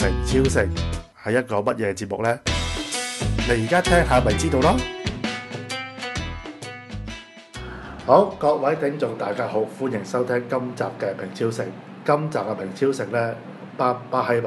明超城係一個乜嘢節目呢？你而家聽下咪知道咯。好，各位聽眾大家好，歡迎收聽今集嘅明超城。今集嘅明超城呢，巴閪咪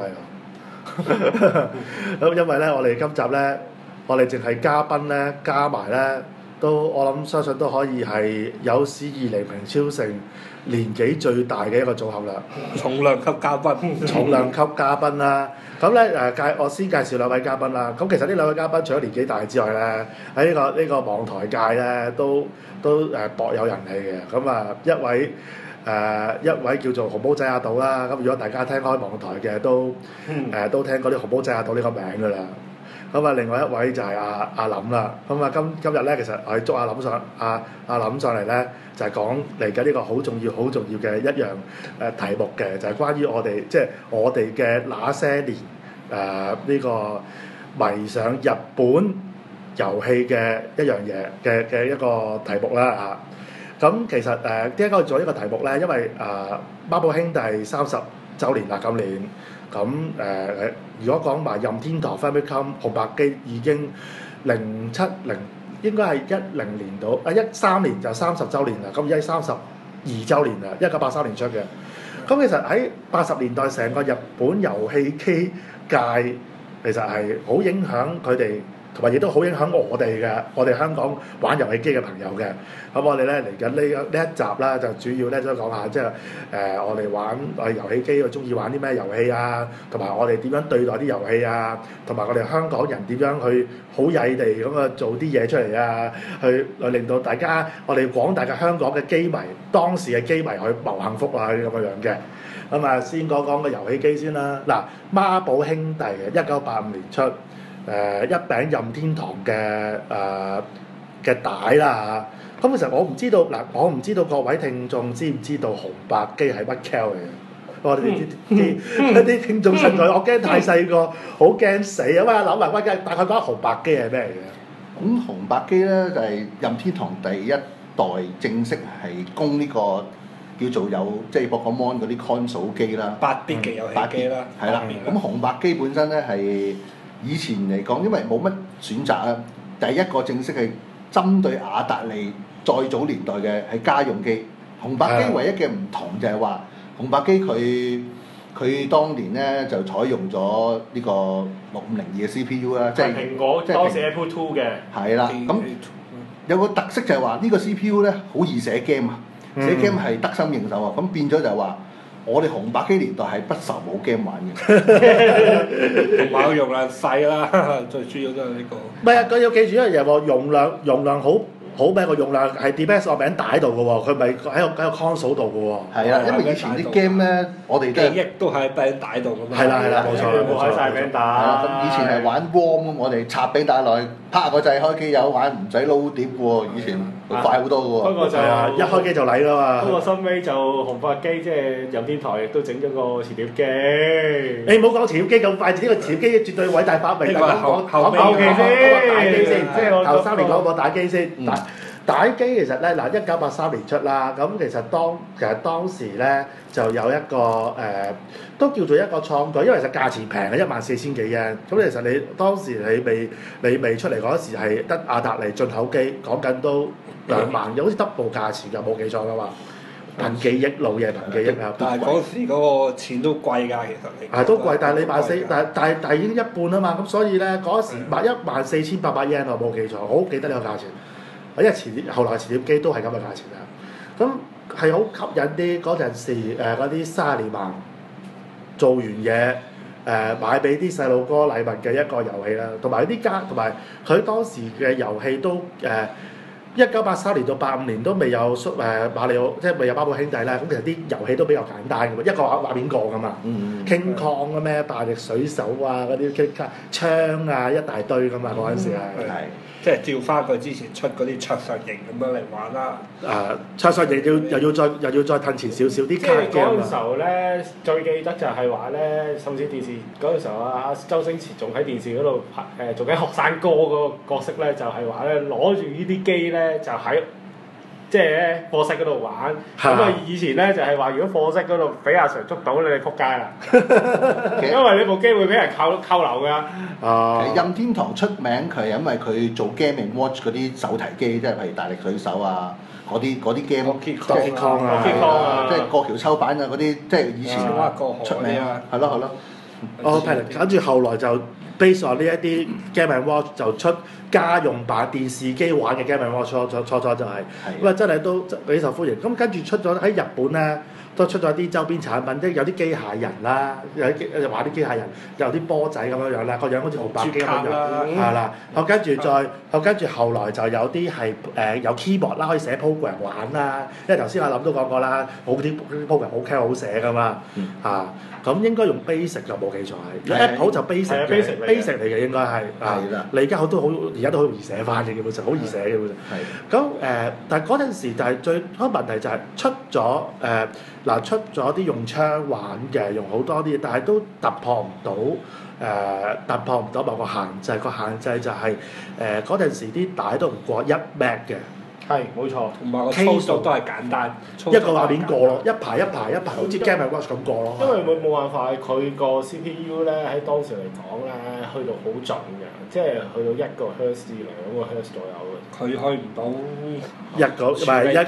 咁因為呢，我哋今集呢，我哋淨係嘉賓呢，加埋呢，都我諗相信都可以係有史以嚟明超城年紀最大嘅一個組合啦。 重量級嘉賓， 重量級嘉賓啦。咁咧我先介紹兩位嘉賓啦。咁其實呢兩位嘉賓除咗年紀大之外咧，喺呢個網台界咧都薄有人氣嘅。咁啊一位叫做紅毛仔阿島啦。咁如果大家聽開網台嘅都聽過啲紅毛仔阿島呢個名㗎啦。咁啊，另外一位就係阿林啦。咁啊，今日咧，其實我係捉阿林上嚟咧，就係講嚟緊呢個好重要嘅一樣題目嘅，就係關於我哋嘅那些年呢個迷上日本遊戲嘅一樣嘢嘅一個題目啦嚇。咁其實點解我做呢個題目咧？因為孖寶兄弟30週年啦，今年。咁如果講埋任天堂 Famicom 紅白機已經應該係10年到13年就30週年啦。咁而家32週年啦，1983年出嘅。咁其實喺80年代成個日本遊戲機界其實係好影響佢哋，同埋亦都好影響我哋香港玩遊戲機嘅朋友嘅。咁我哋咧嚟緊呢一集啦，就主要咧都講下我哋玩遊戲機，我中意玩啲咩遊戲啊，同埋我哋點樣對待啲遊戲啊，同埋我哋香港人點樣去好曳地咁啊做啲嘢出嚟啊，去令到我哋廣大嘅香港嘅機迷，當時嘅機迷去謀幸福啊咁樣嘅。咁啊，先講個遊戲機先啦。嗱，孖寶兄弟1985年出。一餅任天堂嘅帶啦嚇，咁其實我唔知道各位聽眾知唔知道紅白機係乜 Q 嚟嘅？我哋啲聽眾實在，我驚太細個，好驚死啊！喂，諗埋大概講紅白機係咩嚟嘅？ 咁紅白機咧就係任天堂第一代正式係供呢個叫做有即係 Pokemon 嗰啲 console 機啦 8bit嘅遊戲機啦， 係啦。咁紅白機本身咧係以前嚟講，因為冇乜選擇啊，第一個正式係針對雅達利再早年代嘅係家用機。紅白機唯一嘅唔同就係話，紅白機佢當年咧就採用咗呢個6502嘅 CPU 啦，即係蘋果當時 Apple II 嘅。 係啦，咁有個特色就係話呢個 CPU 咧好易寫 game 啊，寫 game 係得心應手啊，咁變咗就係話。我哋紅白機年代係不愁冇 game 玩嘅， 同埋個容量細啦，最主要都係呢個。 唔係啊，佢要記住一樣嘢喎，容量好咩？個容量係 depends 喺個餅帶度嘅喎，佢咪喺個 console 度嘅喎。 係啊，因為以前啲 game 咧，我哋記憶都喺餅帶度㗎嘛。 係啦，冇錯， 冇開晒餅帶。 咁以前係玩 ROM，我哋插餅帶落去，拍下個掣開機有玩，唔使撈碟喎。以前快好多嘅喎。 不過就一開機就嚟啦嘛。 不過收尾就紅白機即係任天堂亦都整咗個磁碟機。 你唔好講磁碟機咁快，呢個磁碟機絕對偉大發明。講後期先， 即係頭3年講個打機先。打機其實咧1983年出啦，咁其實當時咧就有一個都叫做一個創舉，因為其實價錢平嘅14,000幾yen。咁其實你當時你未出嚟嗰時係得雅達利進口機，講緊都2萬，好似double價錢㗎，冇記錯㗎嘛。憑記憶老嘢憑記憶啊！ 但係嗰時嗰個錢都貴㗎，其實你。 都貴，但係你14,000，但係已經一半啊嘛，咁所以咧嗰時14,800 yen 我冇記錯，我好記得呢個價錢。因為後來磁碟機都係咁嘅價錢啦，咁係好吸引啲嗰陣時嗰啲30年盲做完嘢買俾啲細路哥禮物嘅一個遊戲啦，同埋佢當時嘅遊戲都1983年到85年都未有馬里奧，即係未有孖寶兄弟啦。咁其實啲遊戲都比較簡單嘅喎，一個畫面過㗎嘛，King Kong 嘅咩大力水手啊，嗰啲槍啊一大堆㗎嘛，嗰陣時係。 即係照翻佢之前出嗰啲桌上型咁樣嚟玩啦。 桌上型又要再褪前少少啲卡嘅。 即係嗰陣時候咧，最記得就係話咧，甚至電視嗰陣時候啊，周星馳仲喺電視嗰度拍做緊學生哥嗰個角色咧，就係話咧攞住呢啲機咧，就喺即係咧課室嗰度玩。咁啊以前咧就係話，如果課室嗰度俾阿 Sir 捉到你，撲街啦！因為呢部機會俾人扣留㗎。 其實任天堂出名佢係因為佢做 Game & Watch 嗰啲手提機，即係譬如大力水手啊，嗰啲 game， Donkey Kong 啊， 即係過橋抽板啊嗰啲，即係以前出名啊， 係咯。 跟住後來就 base on 呢一啲 Game & Watch 就出家用版電視機玩嘅 Game & Watch， 初初就係咁啊，真係都幾受歡迎。咁跟住出咗喺日本咧，都出咗啲周邊產品，即係有啲機械人啦，有啲玩啲機械人，有啲波仔咁樣樣啦，個樣好似紅白機咁樣，係啦。跟住後來就有啲係有 keyboard 啦，可以寫 program 玩啦。因為頭先阿林都講過啦，好啲 program 好傾好寫噶嘛，嚇。咁應該用 basic 就冇記錯係 ，Apple 就 basic 嚟嘅應該係。係啦。你而家都好容易寫翻嘅，基本上好易寫嘅基本上。係。咁但係嗰陣時就係最個問題就係出咗出咗啲用槍玩嘅，用好多啲嘢，但係都突破唔到某個限制。個限制就係嗰陣時啲帶都唔過1 Mbps 嘅。 係冇錯， 同埋個操作都係簡單， 一個畫面過咯，一排，好似 Game & Watch 咁過咯。 因為冇辦法，佢個 CPU 咧喺當時嚟講咧，去到好準嘅，即係去到1個赫茲至2個赫茲左右嘅。 佢去唔到 1個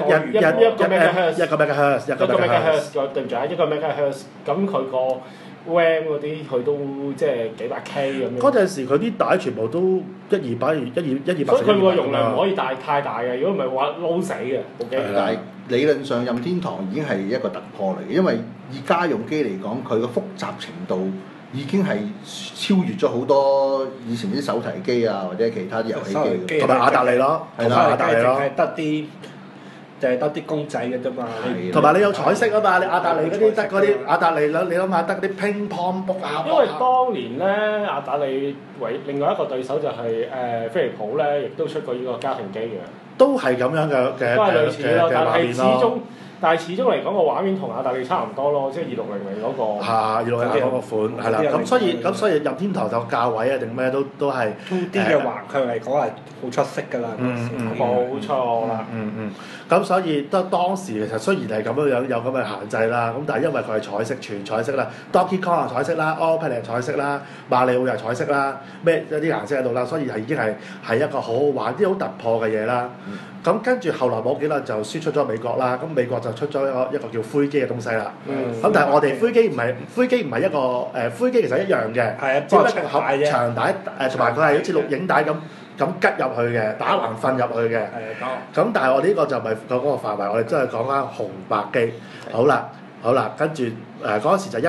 megahertz， 對唔住啊，1個 megahertz，咁佢個 RAM 嗰啲佢都即係幾百 K 咁樣。 嗰陣時佢啲帶全部都128， 所以佢個容量唔可以太大嘅，如果唔係話撈死嘅部機。 但係理論上任天堂已經係一個突破嚟嘅，因為以家用機嚟講，佢個複雜程度已經係超越咗好多以前啲手提機啊或者其他啲遊戲機， 同埋雅達利咯， 係啦，雅達利咯，就係得啲公仔嘅啫嘛。 同埋你有彩色啊嘛，你雅達利嗰啲得嗰啲雅達利啦，你諗下得啲乒乓波啊。 因為當年咧雅達利另外一個對手就係飛利浦咧，亦都出過呢個家庭機嘅。 都係咁樣嘅都係類似咯，但係始終嚟講個畫面同雅達利差唔多咯，即係2600嗰個。 係2600嗰個款係啦，咁所以任天堂就價位啊定咩都係。 2D 嘅橫向嚟講係好出色㗎啦。 冇錯啦。 咁所以當時其實雖然係咁樣有咁嘅限制啦，咁但係因為佢係彩色全彩色啦 ，Donkey Kong 係彩色啦 ，All-Pad 係彩色啦，馬里奧又係彩色啦，咩有啲顏色喺度啦，所以係已經係一個好好玩啲好突破嘅嘢啦。咁跟住後來冇幾耐就輸出咗美國啦，咁美國就出咗一個叫灰機嘅東西啦。咁但係我哋灰機唔係一個灰機其實一樣嘅，只不過盒長帶同埋佢係好似錄影帶咁吉入去嘅，打橫瞓入去嘅。咁但係我哋呢個就唔係講嗰個範圍，我哋真係講翻紅白機。好啦，跟住嗰陣時就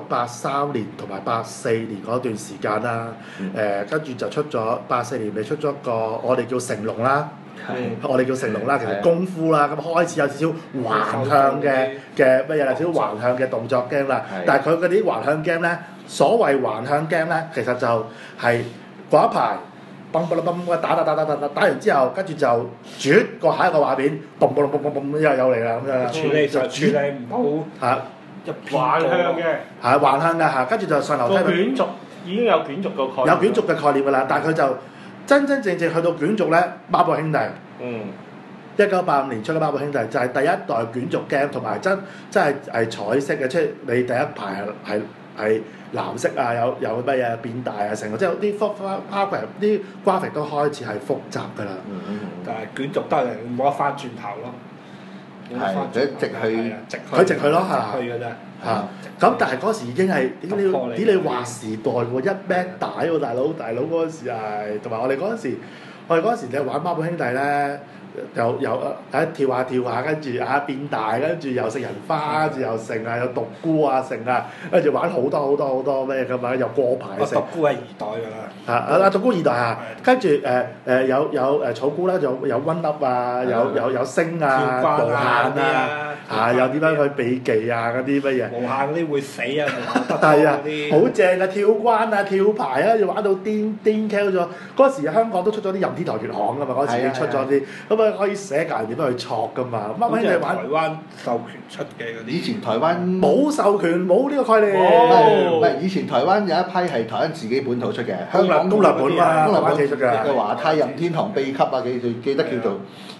1983年同埋84年嗰段時間啦。跟住就出咗84年，咪出咗個我哋叫成龍啦。我哋叫成龍啦，其實功夫啦，咁開始有少少橫向嘅乜嘢啦，少少橫向嘅動作 game 啦。但係佢嗰啲橫向 game咧，所謂橫向 game咧，其實就係嗰一排嘣嘣嘣打完之後，跟住就轉過下一個畫面，嘣嘣嘣嘣嘣又嚟啦咁樣。 處理唔到嚇，橫向嘅係橫向㗎嚇，跟住就上樓梯。 個卷軸已經有卷軸個概念。 有卷軸嘅概念㗎啦，但係佢就真正去到卷軸咧，孖寶兄弟。1985年出嘅孖寶兄弟就係第一代卷軸 game，同埋真係彩色嘅，即係你第一排係藍色啊，有乜嘢變大啊，成個即係啲 啲 graphic 都開始係複雜㗎啦。 但係卷軸都係冇得翻轉頭咯。 係，或者直去咯嚇。 直去㗎啫。 嚇！咁但係嗰時已經係點你話時代喎，1 Mbps 帶喎，大佬嗰陣時係，同埋我哋嗰陣時你玩孖寶兄弟咧，又跳下，跟住變大，跟住又食人花，跟住又成啊，有獨孤啊成啊，跟住玩好多咩咁啊，又過牌食。 獨孤係2代㗎啦。 獨孤2代啊，跟住有草菇啦，有溫粒啊，有星啊，無限啊，有點樣去避忌啊嗰啲乜嘢。 無限嗰啲會死啊， 係啊，好正啊！跳關啊，跳牌啊，要玩到癲 Q 咗。嗰時香港都出咗啲任天堂粵行㗎嘛，嗰時已經出咗啲，咁啊可以寫教人點樣去錯㗎嘛。乜乜嘢玩？ 台灣授權出嘅嗰啲。 以前台灣冇授權，冇呢個概念。 唔係，以前台灣有一批係台灣自己本土出嘅，香港公立本嘛， 公立本自己出嘅。 嘅華泰任天堂秘笈啊，記得叫做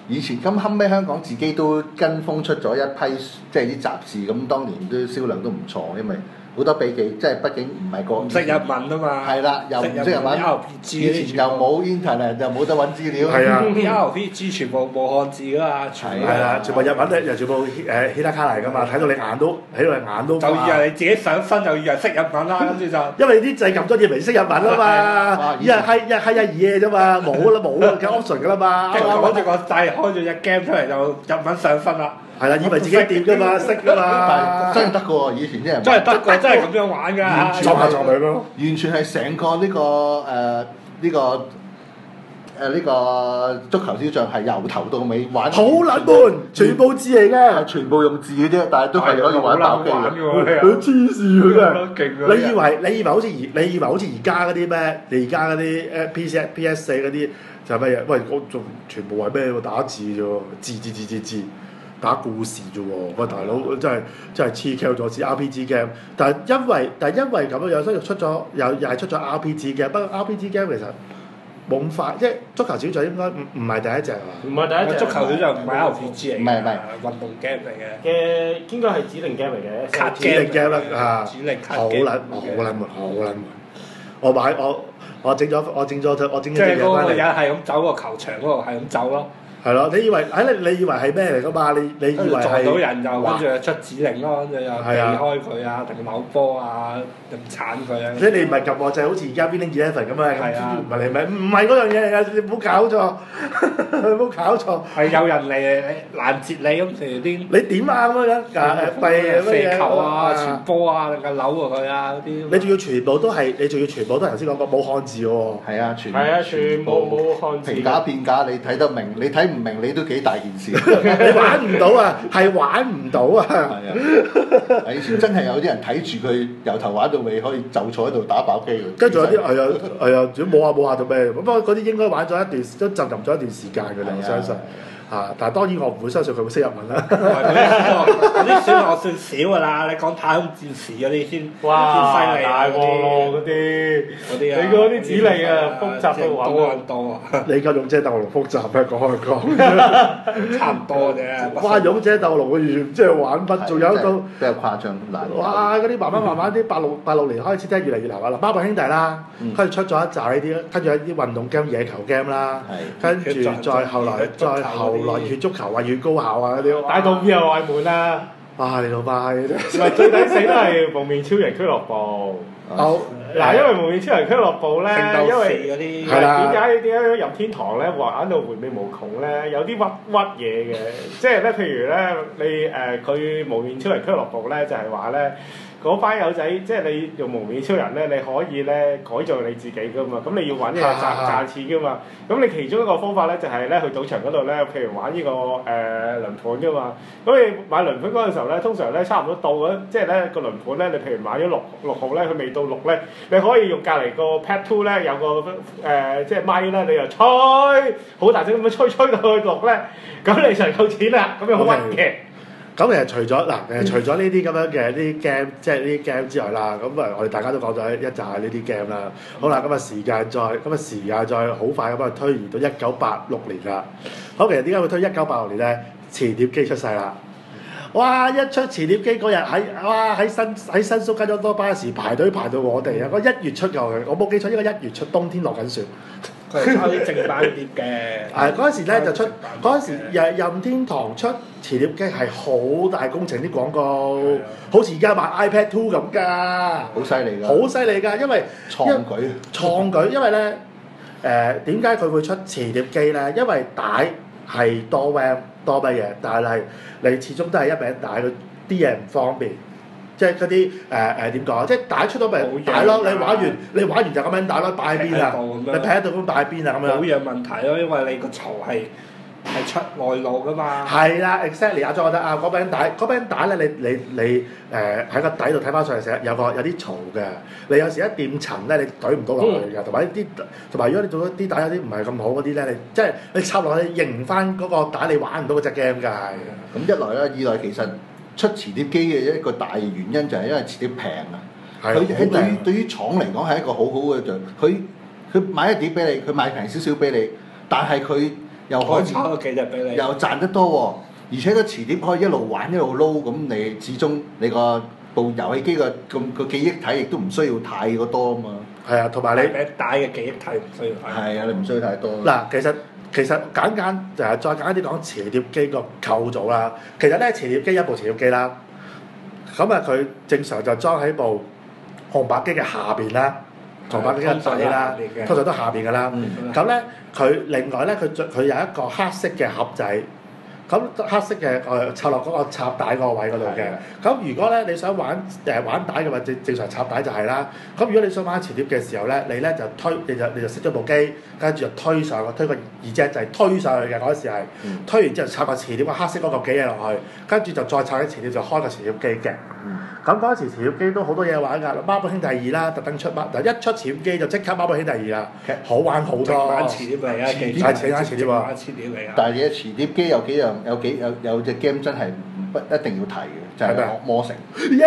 以前咁後尾香港自己都跟風出咗一批即係啲雜誌，咁當年都銷量都唔錯，因為好多筆記，即係畢竟唔係個唔識日文啊嘛。 係啦，又唔識日文，以前又冇 internet，又冇得揾資料。 係啊 ，RPG 全部冇漢字㗎嘛， 係啊，全部日文咧，又全部希拉卡嚟㗎嘛，睇到你眼都就以為你自己上身，就以為識日文啦，跟住就因為啲掣撳咗嘢咪識日文啊嘛，一係一嘢啫嘛，冇嘅 option 㗎啦嘛， 攞住個掣開咗隻 game 出嚟就日文上身啦。 係啦，以為自己掂㗎嘛，識㗎嘛， 真係得㗎喎！以前啲人真係得㗎，真係咁樣玩㗎。 撞下撞佢咯， 完全係成個呢個足球小將係由頭到尾玩。 好冷門，全部字嚟嘅， 係全部用字嘅啫，但係都係可以玩爆機嘅。 佢黐線㗎真係。 勁你以為好似而家嗰啲咩？你而家嗰啲PS4嗰啲就係乜嘢？喂，我仲全部係咩？打字啫喎，字。打故事啫喎，個大佬真係黐 Q 咗支 RPG game，但係因為咁樣，所以出咗又係出咗 RPG game，不過 RPG game 其實冇咁快，即係足球小將應該唔係第一隻啊， 唔係第一隻， 足球小將唔係 RPG 嚟嘅， 唔係運動 game 嚟嘅應該係指定 game 嚟嘅， 卡指定 game 啦啊， 指定卡好撚悶，我整咗隻即係嗰個人係咁走個球場嗰度，係咁走咯。 係咯，你以為係咩嚟㗎嘛？你以為係撞到人就跟住就出指令咯，跟住又避開佢啊，定扭波啊，定鏟佢啊。 即係你唔係撳我掣，好似而家 Winning Eleven 咁啊，唔係嗰樣嘢嚟㗎，你唔好搞錯，唔好搞錯。 係有人嚟攔截你咁成啲。 你點啊咁樣射球啊、傳波啊，定係扭過佢啊嗰啲。 你仲要全部都係頭先講過冇漢字喎。 係啊， 全部冇漢字。 平假變假，你睇得明，你睇唔明你都幾大件事。 你玩唔到啊，係玩唔到啊。 係啊，以前真係有啲人睇住佢由頭玩到尾，可以就坐喺度打爆機。 跟住有啲係啊，仲冇下做咩？不過嗰啲應該玩咗一段，都浸淫咗一段時間㗎啦，我相信。但係當然我唔會相信佢會識日文啦。 嗰啲小學算少㗎啦，你講太空戰士嗰啲先犀利大鑊咯嗰啲。你嗰啲指令啊，複雜到玩多。 你夠勇者鬥龍複雜咩？講差唔多啫。 哇！勇者鬥龍我完全唔知係玩乜，仲有一個比較誇張難。 哇！嗰啲慢慢啲86年開始真係越嚟越難玩啦。孖寶兄弟啦，跟住出咗一集呢啲，跟住一啲運動 game、野球 game 啦，跟住再後來越足球啊、越高校啊嗰啲， 大到邊有外門啊！ 哇！你老媽嘅啫， 唔係最抵死都係幪面超人俱樂部。嗱，因為幪面超人俱樂部咧，因為點解任天堂咧玩到回味無窮咧？有啲屈嘢嘅，即係咧，譬如咧，你佢幪面超人俱樂部咧就係話咧。嗰班友仔，即係你用幪面超人咧，你可以咧改造你自己噶嘛。咁你要揾嘢賺錢噶嘛。咁你其中一個方法咧，就係咧去賭場嗰度咧，譬如玩呢個輪盤噶嘛。咁你買輪盤嗰陣時候咧，通常咧差唔多到嗰，即係咧個輪盤咧，你譬如買咗六號咧，佢未到6咧，你可以用隔離個 Pad 2咧有個即係咪咧，你又吹好大聲咁樣吹到去6咧，咁你就夠錢啦。咁樣好屈嘅。 咁其實除咗呢啲咁樣嘅呢啲 game，即係呢啲 game 之外啦，咁我哋大家都講咗一紮呢啲 game 啦。好啦，咁啊時間再好快咁啊推移到1986年啦。好，其實點解會推1986年咧？磁碟機出世啦！哇！一出磁碟機嗰日喺新宿吉多多巴士排隊排到我哋啊！嗰1月出嘅我冇記錯，應該1月出，冬天落緊雪。 佢係抄啲正版碟嘅。 嗰陣時咧就出，嗰陣時任天堂出磁碟機係好大工程啲廣告，好似而家買 iPad 2咁㗎。 好犀利㗎！ 好犀利㗎，因為創舉， 因為咧點解佢會出磁碟機咧？因為帶係多 RAM 多乜嘢，但係你始終都係一餅帶，佢啲嘢唔方便。即係嗰啲點講？即係帶出到咪帶咯，你玩完就咁樣帶咯，擺喺邊啊？你劈喺度咁擺喺邊啊？咁樣保養問題咯，因為你個槽係出外露噶嘛。 係啦 ，exactly 阿莊覺得啊，嗰餅帶咧，你喺個底度睇翻上嚟成日有啲槽嘅，你有時一掂塵咧，你懟唔到落去㗎，同埋如果你做啲帶有啲唔係咁好嗰啲咧，即係你插落去認翻嗰個帶，你玩唔到嗰隻 game 㗎。 咁一來啦，二來其實出磁碟機嘅一個大原因就係因為磁碟平啊。佢對於廠嚟講係一個好好嘅就佢買一碟俾你，佢賣平少少俾你，但係佢又可以炒個幾隻俾你， 又賺得多喎，而且個磁碟可以一路玩一路撈，咁你始終你個部遊戲機個記憶體亦都唔需要太過多啊嘛。 係啊，同埋你大嘅記憶體唔需要太多。 係啊，你唔需要太多。 嗱，其實簡再簡單啲講磁碟機個構造啦。其實咧磁碟機一部磁碟機啦，咁啊佢正常就裝喺部紅白機嘅下邊啦，紅白機嘅底啦，通常都下邊㗎啦。咁咧佢另外咧佢有一個黑色嘅盒仔。咁黑色嘅插落嗰個插帶嗰個位嗰度嘅。咁如果咧你想玩玩帶嘅話，正常插帶就係啦。咁如果你想玩磁碟嘅時候咧，你咧就你就熄咗部機，跟住就推上推個二隻就係推上去嘅嗰時係。推完之後插個磁碟個黑色嗰個機嘢落去，跟住就再插啲磁碟就開個磁碟機嘅。咁嗰陣時磁碟機都好多嘢玩㗎，孖寶兄弟2啦，特登出一出磁碟機就即刻孖寶兄弟2啦，好玩好多。 玩磁碟嚟啊！ 磁碟啊！ 但係你嘅磁碟機有幾樣有隻 game 真係不一定要提嘅，就係《惡魔城》。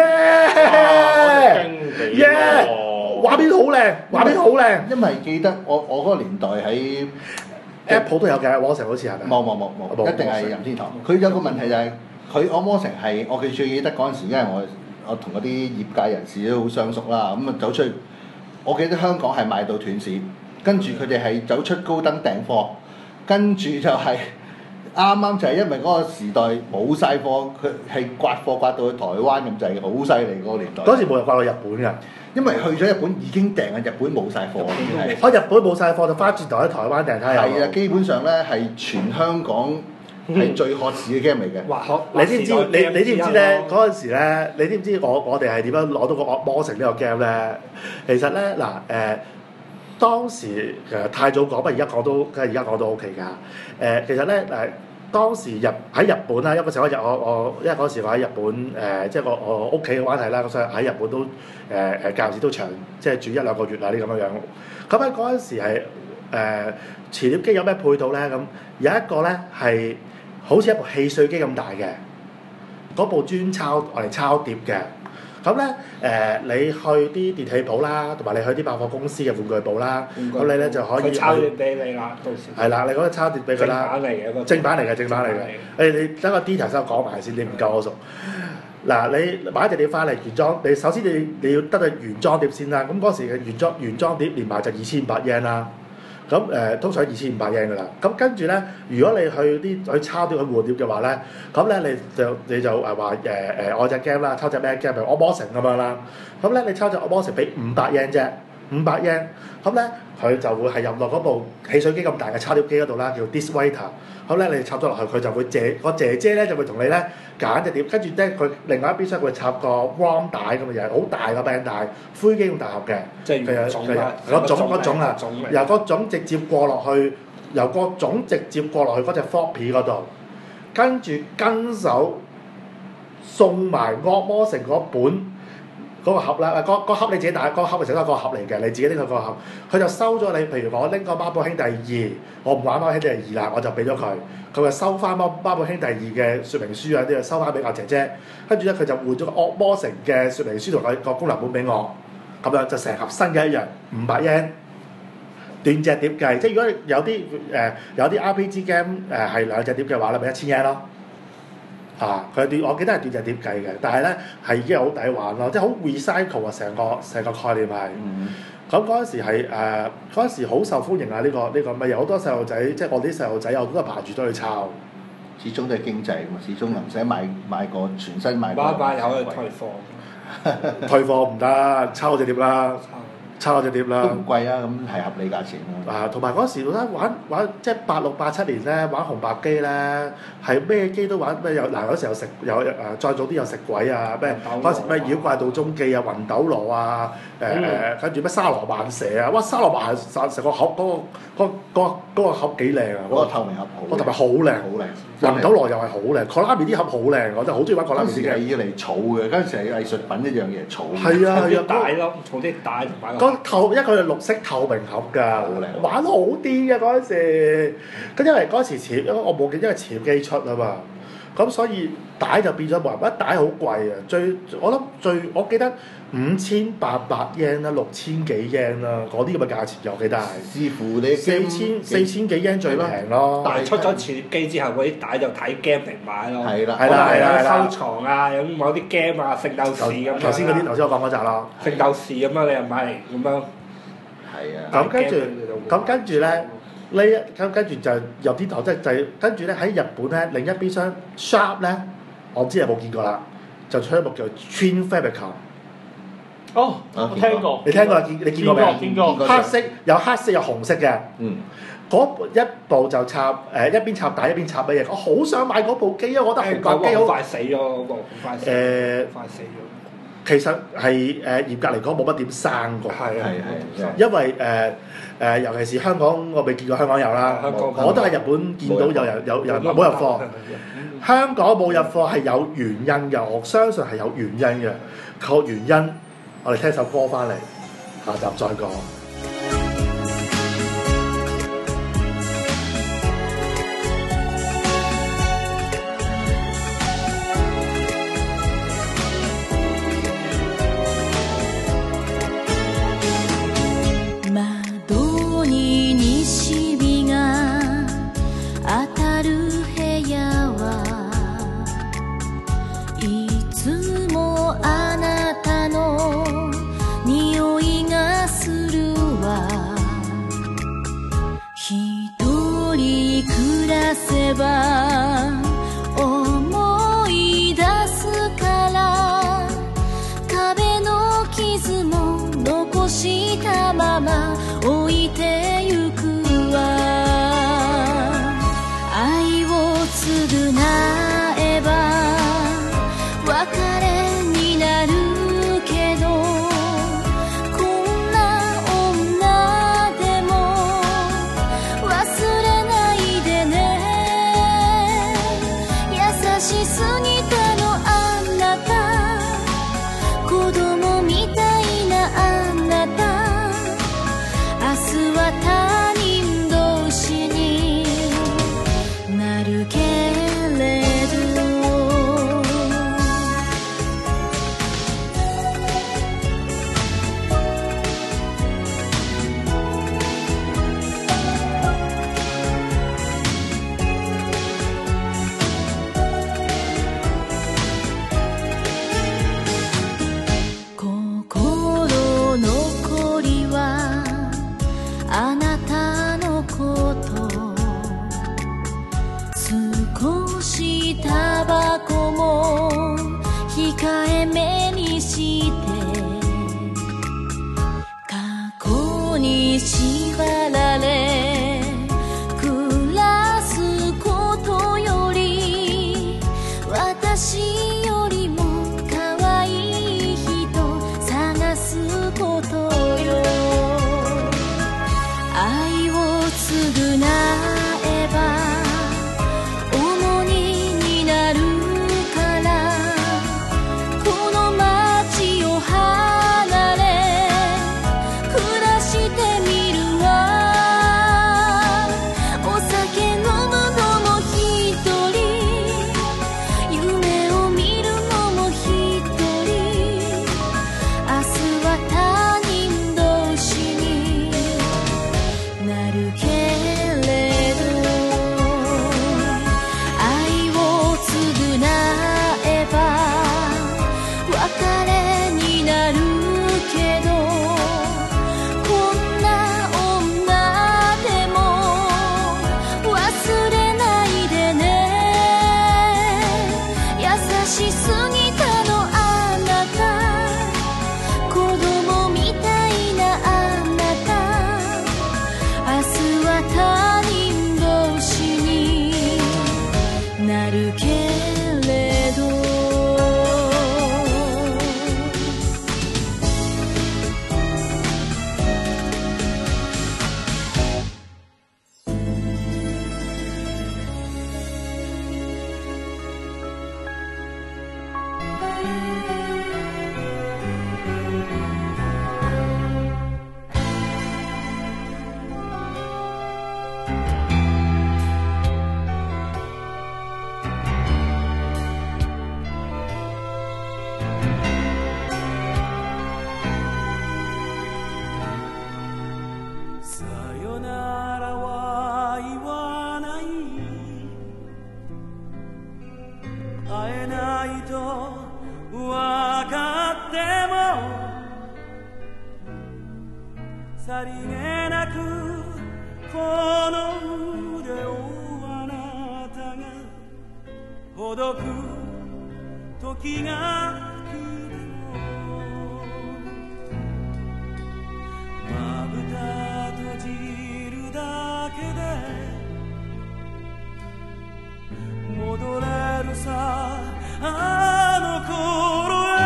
耶！畫面好靚，畫面好靚。 因為記得我嗰個年代喺 Apple 都有嘅，《惡魔城》好似係咪？ 冇，一定係任天堂。佢有個問題就係佢《惡魔城》係我最記得嗰陣時，因為我同嗰啲業界人士都好相熟啦，咁啊走出去，我記得香港係賣到斷市，跟住佢哋係走出高登訂貨，跟住就係啱啱就係因為嗰個時代冇晒貨，佢係刮貨刮到去台灣咁滯，好犀利嗰個年代。 嗰時冇人刮到日本㗎， 因為去咗日本已經訂嘅，日本冇晒貨。 日本冇晒貨就翻轉頭喺台灣訂睇下。 係啊，基本上咧係全香港係最渴市嘅 game 嚟嘅。 你知唔知？你知唔知咧？嗰陣時咧，你知唔知我哋係點樣攞到個惡魔城呢個 game 咧？其實咧嗱當時其實太早講，不過而家講都都 OK 㗎。其實咧當時喺日本啦，因為嗰時因為嗰時我喺日本即係我屋企嘅關係啦，咁所以喺日本都間時都長即係住1-2個月啊啲咁樣樣。咁喺嗰陣時係磁碟機有咩配套咧？咁有一個咧係好似一部汽水機咁大嘅，嗰部專我嚟抄碟嘅。咁咧你去啲電器鋪啦，同埋你去啲百貨公司嘅玩具鋪啦，咁你咧就可以抄碟俾你啦，到時係啦，你嗰個抄碟俾佢啦。正版嚟嘅。你等個 detail 先講埋先，你唔夠我熟。嗱，你買一隻碟翻嚟原裝，你首先你要得個原裝碟先啦。咁嗰時嘅原裝碟連埋就2500 yen 啦。咁通常2500 yen 㗎啦。咁跟住咧，如果你去抄碟去換碟嘅話咧，咁咧你就話我隻 game 啦，抄隻咩 game 譬如惡魔城咁樣啦。咁咧你抄隻惡魔城俾500 yen 啫，500 yen。咁咧佢就會係入落嗰部汽水機咁大嘅抄碟機嗰度啦，叫 Disc Writer。咁咧你插咗落去，佢就會姐姐咧就會同你咧揀隻碟，跟住咧佢另外一邊廂會插個 ROM 帶咁嘅嘢，好大個餅帶，灰機咁大盒嘅。 即係原種啦。 嗰種啊，由個種直接過落去，由個種直接過落去嗰隻 floppy 嗰度，跟住跟手送埋惡魔城嗰本。嗰個盒啦，嗰盒你自己帶，嗰個盒咪成咗個盒嚟嘅，你自己拎佢個盒，佢就收咗你。譬如我拎個孖寶兄弟2，我唔玩孖寶兄弟2啦，我就俾咗佢，佢就收翻孖寶兄弟2嘅說明書啊啲，收翻俾我姐姐，跟住咧佢就換咗個惡魔城嘅說明書同個功能本俾我，咁樣就成盒新嘅一樣，500 yen，斷隻碟計，即係如果有啲 RPG game 係2隻碟嘅話咧，咪1000 yen 咯。我記得係斷隻碟計嘅，但係咧係已經好抵玩咯，即係好 recycle 啊！成個概念係。咁嗰陣時係嗰陣時好受歡迎啊！呢個咪有好多細路仔，即係我啲細路仔有好多爬住都去抄。 始終都係經濟嘛，始終唔使買個全新買個。 買有去退貨。 退貨唔得，抄隻碟啦。抄隻碟啦。 都唔貴啊，咁係合理價錢咯。 同埋嗰時咧玩即係86、87年咧玩紅白機咧，係咩機都玩咩嗰時有再早啲有食鬼啊咩嗰時咩妖怪道中記啊魂斗羅啊跟住咩沙羅曼蛇啊，哇沙羅曼成個盒嗰個盒幾靚啊！ 嗰個透明盒好。 個透明好靚。魂斗羅又係好靚，Konami啲盒好靚，我真係好中意玩 Konami 啲嘅。 係要嚟儲嘅，嗰陣時係藝術品一樣嘢儲。 係啊係啊，帶咯，儲啲帶同埋。 因為佢係綠色透明盒㗎，玩得好癲嘅嗰陣時。咁因為嗰時因為我冇記，因為磁機出啊嘛。 咁所以帶就變咗冇人，一帶好貴啊！我記得5800 yen 啦，6000幾 yen 啦，嗰啲咁嘅價錢我記得係。視乎你4000幾 yen 最平咯。 但係出咗磁碟機之後，嗰啲帶就睇 game 嚟買咯。 係啦， 收藏啊，有某啲 game 啊，聖鬥士咁樣。 頭先我講嗰集咯。 聖鬥士咁樣，你又買嚟咁樣。 係啊。 咁跟住咧。跟住就有啲頭，即係跟住咧喺日本咧另一邊廂 Sharp 咧，我唔知有冇見過啦，就出一部叫 Twin Fabrica。 哦，我聽過。 你聽過？你見過未？ 見過。 黑色有紅色嘅。嗰一部就插一邊插帶一邊插乜嘢？我好想買嗰部機啊！我覺得紅白機好快死咗嗰部，快死咗。 其實係嚴格嚟講冇乜點生過。 係。 因為尤其是香港，我未見過香港有啦。我都喺日本見到有人冇入貨。香港冇入貨係有原因嘅，我相信係有原因嘅。個原因，我哋聽首歌翻嚟，下集再講。 思い出すから壁の傷も残したまま置いてゆくわ愛を償えば別れになるけどこんな女でも忘れないでね優しすぎたのあなた子供みたいなあなた明日は他人同士になるけれど心残りはあなたのこと少しタバコも控えめにして過去に縛られ暮らすことより私よりも可愛い人探すことよ愛を償えば重荷になるからこの街を離れ暮らしてみるさよならは言わない会えないと分かってもさりげなくこの腕をあなたがほどく時が来てもまぶた閉じるだけで戻れるさあの頃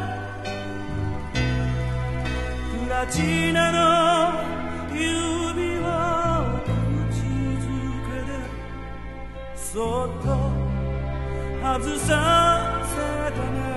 へプラチナの指輪を口づけでそっと外させたね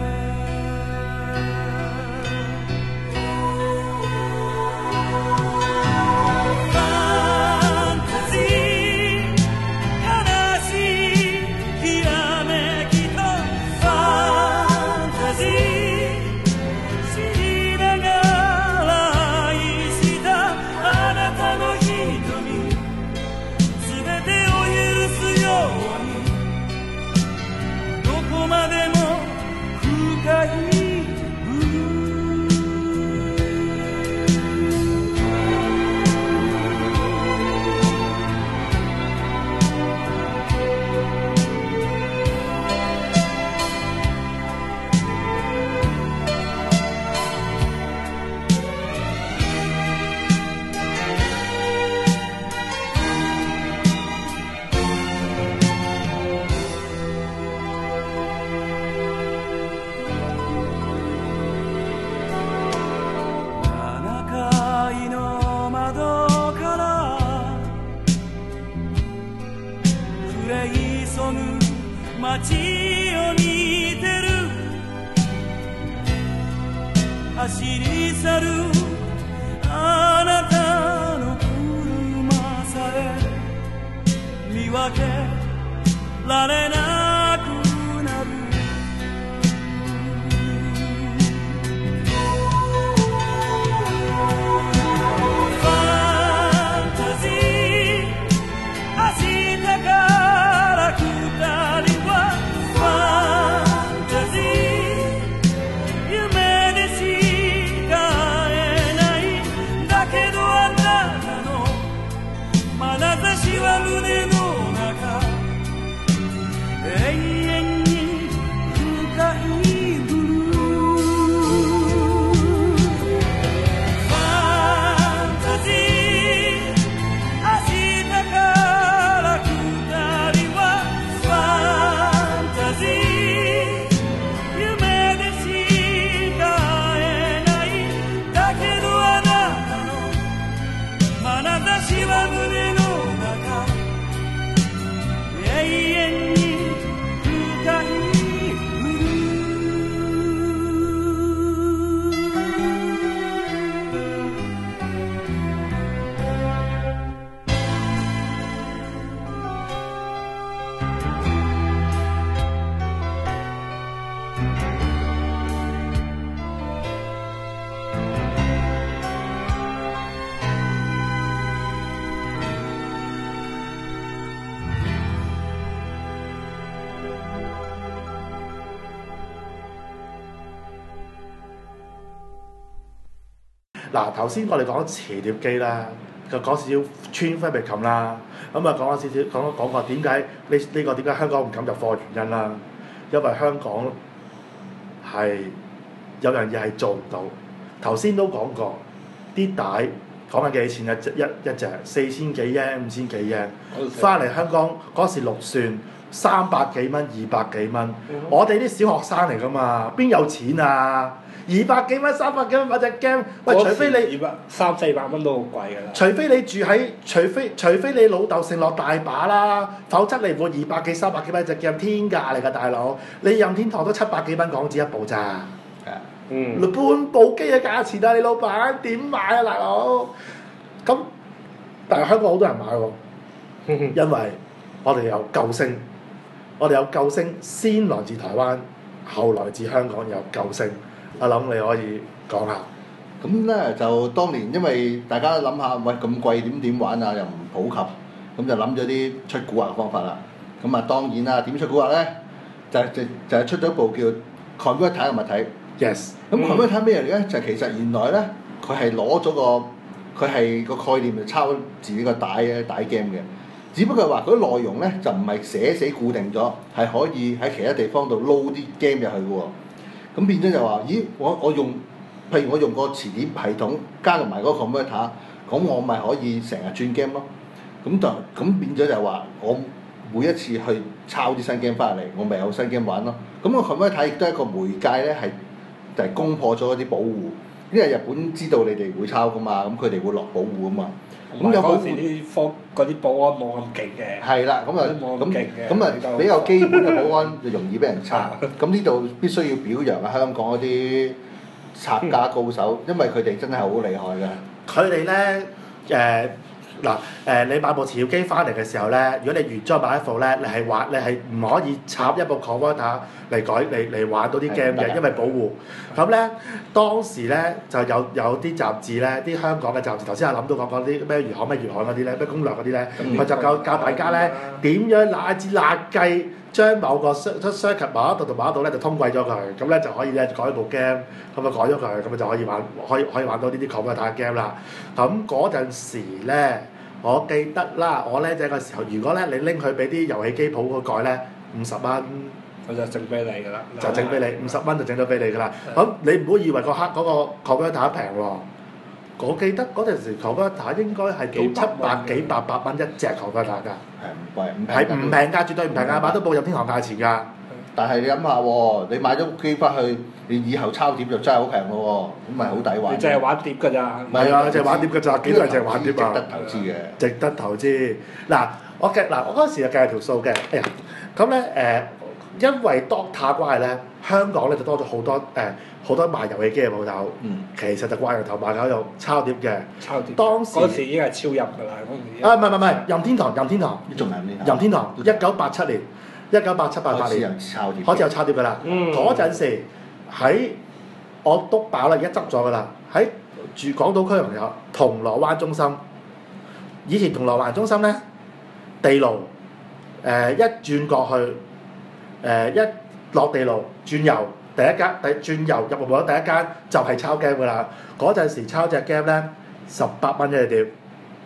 街を見てる走り去るあなたの車さえ見分けられなくなるファンタジー明日から二人胸の中永遠に深いブルーファンタジー明日から二人はファンタジー夢でしか会えないだけどあなたの眼差しは胸の永遠に深いブル嗱，頭先我哋講磁碟機啦，就講少少 Twin Fabricam 啦，咁啊講少少講過點解呢個點解香港唔敢入貨原因啦，因為香港係有樣嘢係做唔到。頭先都講過，啲帶講緊幾錢一隻，4000幾yen、5000幾yen，翻嚟香港嗰時6算300幾蚊、200幾蚊，我哋啲小學生嚟㗎嘛，邊有錢啊？200幾蚊、300幾蚊買隻 game， 喂，除非你 300-400蚊都好貴㗎啦。 除非你住喺，除非你老豆承落大把啦，否則你唔會200幾、300幾蚊隻 game 天價嚟㗎，大佬。你任天堂都700幾蚊港紙一部咋？半部機嘅價錢啊！你老闆點買啊，大佬？咁但係香港好多人買喎，因為我哋有救星，先來自台灣，後來自香港有救星。我諗你可以講下。 咁咧就當年因為大家諗下，喂咁貴點玩啊？又唔普及，咁就諗咗啲出蠱惑嘅方法啦。咁啊當然啦，點出蠱惑咧？就係出咗部叫 Converter 嘅物體。 Yes。 咁 Converter 咩嚟咧？就其實原來咧，佢係攞咗佢係個概念就抄自己個帶 game 嘅。只不過話嗰啲內容咧就唔係寫死固定咗，係可以喺其他地方度撈啲 game 入去嘅喎。咁變咗就話，咦？我用，譬如我用個詞典系統加入埋嗰個 Converter，咁我咪可以成日轉 game 咯。咁變咗就話，我每一次去抄啲新 game 翻嚟，我咪有新 game 玩咯。咁個 Converter 亦都係一個媒介咧，就係攻破咗一啲保護，因為日本知道你哋會抄噶嘛，咁佢哋會落保護啊嘛。 咁有嗰時嗰啲保安冇咁勁嘅。係啦，咁比較基本嘅保安就容易俾人拆。咁呢度必須要表揚香港嗰啲拆家高手，因為佢哋真係好厲害㗎。 佢哋咧你買部磁條機翻嚟嘅時候咧，如果你原裝買一副咧，你係唔可以插一部 converter 嚟玩到啲 game 嘅，因為保護。咁咧當時咧就有啲雜誌咧，啲香港嘅雜誌，頭先我諗到講啲咩粵海嗰啲咧，咩攻略嗰啲咧，佢就教大家咧點樣拿一支辣雞將某個 circuit 某一度同某一度咧就通貴咗佢，咁咧就可以咧改部 game，咁啊改咗佢，咁啊就可以玩到呢啲 converter game 啦。咁嗰陣時咧。我記得啦，我僆仔嘅時候，如果咧你拎佢俾啲遊戲機鋪去改咧，50蚊， 佢就整俾你㗎啦， 就整俾你50蚊就整咗俾你㗎啦。咁你唔好以為個converter 平喎，我記得嗰陣時 converter 應該係到700、800蚊一隻 converter 㗎，係唔平㗎，絕對唔平㗎，買到部任天堂價錢㗎。 但係你諗下喎，你買咗部機翻去，你以後抄碟就真係好平咯喎，咁咪好抵玩。 你淨係玩碟㗎咋？ 唔係啊，淨係玩碟㗎咋，幾多人淨係玩碟啊？ 值得投資嘅。 值得投資。我嗰陣時就計條數嘅，哎呀，咁咧因為 Doctor 關係咧，香港咧就多咗好多賣遊戲機嘅鋪頭，其實就掛羊頭賣狗肉抄碟嘅。 抄碟。 當時嗰時已經係超入㗎啦，嗰時。 唔係，任天堂， 仲係任天堂，1987年。1987-88年開始有抄碟㗎啦，嗰陣時喺我篤爆啦，而家執咗㗎啦。喺住港島區嘅朋友，銅鑼灣中心，以前銅鑼灣中心咧地牢，一轉過去，一落地牢轉右，轉右入門口第一間就係抄 game 㗎啦。嗰陣時抄隻 game 咧18蚊一隻碟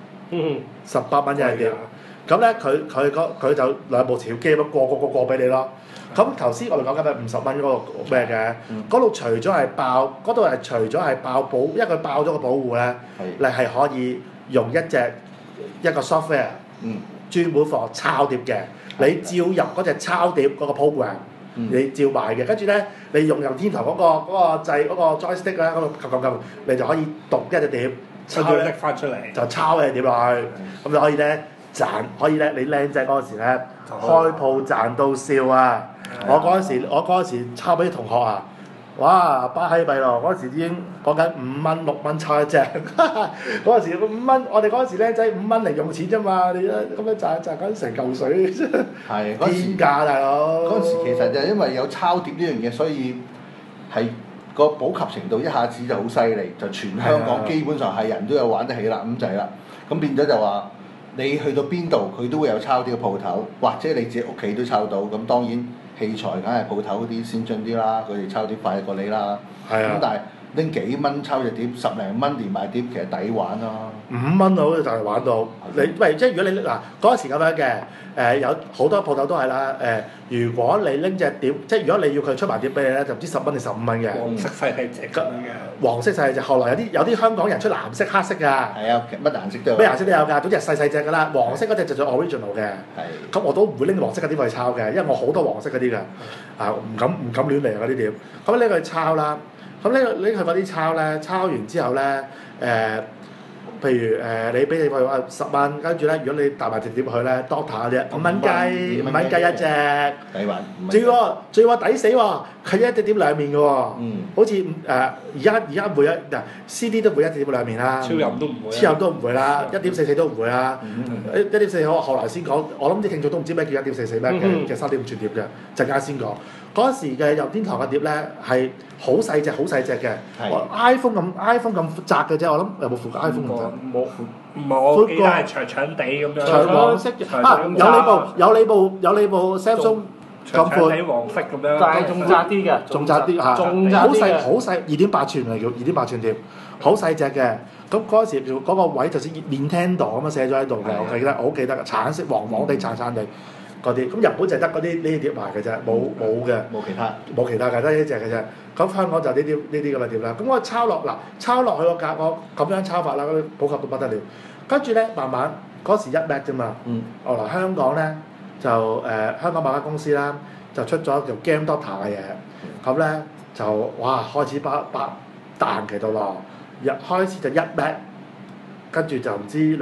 ，18蚊一隻碟。咁咧佢就兩部潮機咁過俾你咯。咁頭先我哋講緊係50蚊嗰個咩嘅？嗰度除咗係爆，嗰度係除咗係爆保，因為佢爆咗個保護咧，你係可以用一個 software，專門放抄碟嘅。你照入嗰隻抄碟嗰個 program，你照買嘅。跟住咧，你用任天堂嗰個掣嗰個 joystick 咧，嗰度撳，你就可以讀一隻碟， 抄拎翻出嚟， 就抄嘅碟落去，咁就可以咧。可以咧，你靚仔嗰陣時咧，開鋪賺到笑啊！我嗰陣時抄俾啲同學啊，哇巴閪幣咯！嗰陣時已經講緊5蚊6蚊抄一隻，嗰陣時5蚊，我哋嗰陣時僆仔5蚊零用錢啫嘛，你咁樣賺緊成嚿水， 係天價大佬！ 嗰陣時其實就因為有抄碟呢樣嘢，所以係個普及程度一下子就好犀利，就全香港基本上係人都有玩得起啦，咁就係啦。咁變咗就話。你去到邊度，佢都會有抄碟嘅鋪頭，或者你自己屋企都抄到。咁當然器材梗係鋪頭嗰啲先進啲啦，佢哋抄碟快過你啦。係啊。咁但係拎幾蚊抄隻碟，10零蚊連埋碟，其實抵玩咯。5蚊好就係玩到。你喂，即係如果你嗰陣時咁樣嘅，有好多鋪頭都係啦。如果你拎隻碟，即係如果你要佢出埋碟俾你咧，就唔知10蚊定15蚊嘅。 黃色細隻咁嘅。黃色細隻，後來有啲香港人出藍色、黑色㗎。 係啊，乜顏色都有。 咩顏色都有㗎，總之係細隻㗎啦。黃色嗰隻就做 original 嘅。 係。 咁我都唔會拎黃色嗰啲去抄嘅，因為我好多黃色嗰啲㗎。唔敢亂嚟嗰啲碟。咁拎去抄啦。咁拎去嗰啲抄咧，抄完之後咧， 譬如你俾你話10蚊，跟住咧，如果你帶埋隻碟去咧 ，Doctor 啫5蚊雞，5蚊雞一隻， 抵玩。 仲要話抵死喎，佢一隻碟兩面嘅喎，好似而家每一CD 都每一隻碟兩面啦， 超任都唔會， 超任都唔會啦，1.44都唔會啦，1.44後來先講，我諗啲聽眾都唔知咩叫1.44咩嘅3.5寸碟嘅，陣間先講。嗰時嘅任天堂嘅碟咧係好細隻嘅，iPhone 咁窄嘅啫，我諗有冇附過 iPhone 咁窄？ 冇，唔係我記得係長地咁樣。 長黃色有你部 Samsung 咁闊， 黃色咁樣， 但係仲窄啲嘅， 仲窄啲嚇，好細2.8寸嚟叫2.8寸碟，好細隻嘅。咁嗰時嗰個位就似 Nintendo 咁樣寫咗喺度嘅，我好記得嘅，橙色黃地橙地。嗰啲咁日本就得嗰啲呢啲碟賣嘅啫，冇嘅， 冇其他嘅，得呢隻嘅啫。咁香港就呢啲咁嘅碟啦。咁我抄落去個價，我咁樣抄法啦，嗰啲普及到不得了。跟住咧，慢慢嗰時1 Mac 啫嘛。嗱香港咧就香港某間公司啦，就出咗條 Game Doctor 嘅嘢。咁咧就哇開始大行其道咯。開始就1 Mac，跟住就唔知2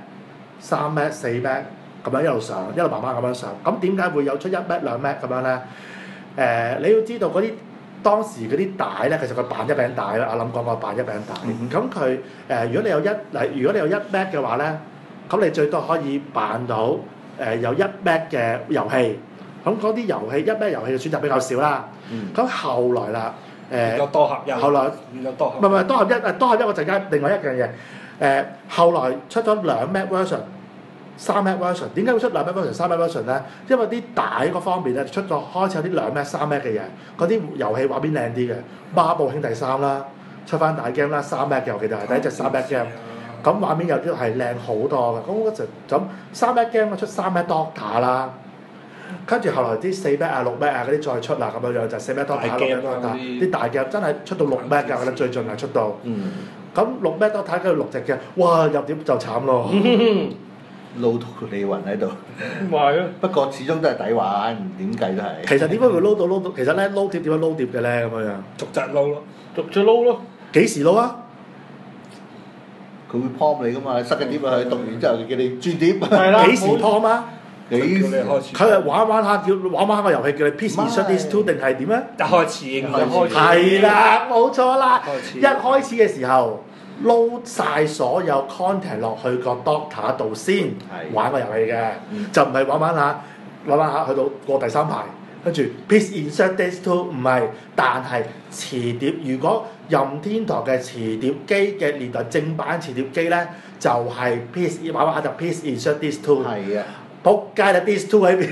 Mac、3 Mac、4 Mac。咁樣一路上，一路慢慢咁樣上。咁點解會有出1 Mac 2 Mac 咁樣咧？你要知道嗰啲當時嗰啲帶咧，其實佢扮一餅帶啦。阿林講過扮一餅帶。咁佢如果你有1 Mac 嘅話咧，咁你最多可以扮到有1 Mac 嘅遊戲。咁嗰啲遊戲1 Mac 遊戲嘅選擇比較少啦。咁後來啦， 有多合一。 後來有多合。 唔係多合一，多合一我陣間另外一樣嘢。後來出咗2 Mac version。3 Mac version 點解會出2 Mac version、3 Mac version 咧？因為啲帶嗰方面咧出咗開始有啲2 Mac、3 Mac 嘅嘢，嗰啲遊戲畫面靚啲嘅。孖寶兄弟3啦，出翻大 game 啦，3 Mac 嘅我記得係第一隻3 Mac game。咁畫面有啲係靚好多嘅。咁嗰陣咁3 Mac game 出3 Mac Doctor 啦，跟住後來啲4 Mac 啊、6 Mac 啊嗰啲再出啦，咁樣樣就4 Mac Doctor、6 Mac Doctor 啲大 game 真係出到6 Mac 㗎，我覺得最盡係出到。咁6 Mac Doctor 跟住6隻嘅，哇入碟就慘咯。 撈到李雲喺度， 唔係啊！ 不過始終都係抵玩，點計都係。 其實點解會撈到？其實咧撈碟點樣撈碟嘅咧咁樣樣？ 逐隻撈咯， 逐隻撈咯。 幾時撈啊？ 佢會 pom 你噶嘛？塞個碟落去，讀完之後叫你轉碟。 係啦。 幾時 pom 啊？ 幾時開始？佢係玩下個遊戲叫你 Please Insert This To 定係點啊？ 一開始應該開始。 係啦，冇錯啦。一開始嘅時候。撈晒所有 content 落去個 Doctor 度先玩個遊戲嘅，就唔係玩下去到過第3排，跟住 Please Insert This To 唔係，但係磁碟如果任天堂嘅磁碟機嘅年代正版磁碟機咧，就係 Please 玩下就 Please Insert This To。係啊，仆街啦 This To 喺邊？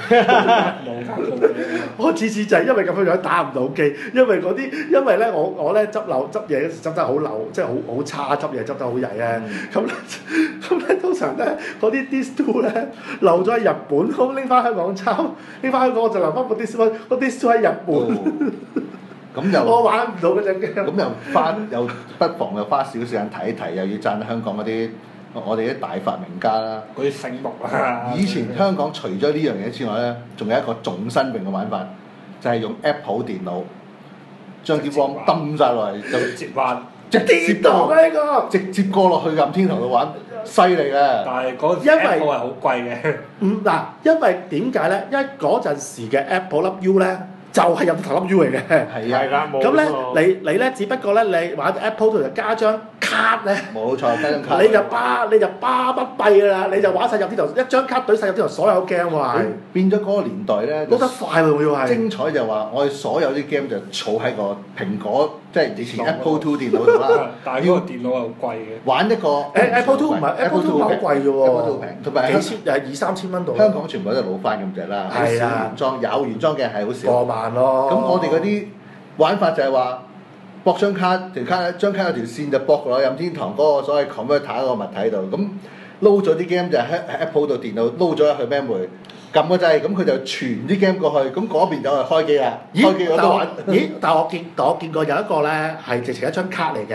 我次次就係因為咁樣打唔到機，因為咧我咧執嘢嗰時執得好漏，即係好差執嘢執得好曳咧。咁咧通常咧嗰啲 This To 咧漏咗喺日本，咁拎翻香港抄，拎翻香港我就留翻部 This To，個 This To 喺日本。 咁又我玩唔到嗰隻 game。 咁又不妨又花少時間睇一睇，又要讚香港嗰啲。我哋啲大發明家啦， 嗰啲醒目啊！ 以前香港除咗呢樣嘢之外咧，仲有一個仲新穎嘅玩法，就係用 Apple 電腦將啲 ROM 抌晒落嚟，就直接玩，直接過落去任天堂度玩，犀利嘅。 但係嗰陣 Apple 係好貴嘅。 嗱，因為點解咧？因為嗰陣時嘅 Apple 粒 U 咧。就係任天堂粒 U 嚟嘅， 係啊， 咁咧你咧，只不過咧你玩 Apple 度就加張卡咧， 冇錯，加張卡， 你就巴乜閉㗎啦，你就玩晒任天堂一張卡懟晒任天堂所有 game 喎， 變咗嗰個年代咧， 撈得快喎要係， 精彩就話我哋所有啲 game 就儲喺個蘋果，即係以前 Apple II 電腦度啦， 但係嗰個電腦係好貴嘅， 玩一個 Apple II 唔係 Apple II 好貴嘅喎 ，Apple II 平，同埋幾千2-3千蚊度， 香港全部都係老翻咁隻啦，好少原裝，有原裝嘅係好少， 過萬咯， 咁我哋嗰啲玩法就係話，駁張卡，張卡有條線就駁落任天堂嗰個所謂 converter 個物體度，咁撈咗啲 game 就喺 Apple 度電腦撈咗入去 memory，撳個掣，咁佢就傳啲 game 過去，咁嗰邊就係開機啦。開機我都玩。 但係我見過有一個咧係直情一張卡嚟嘅，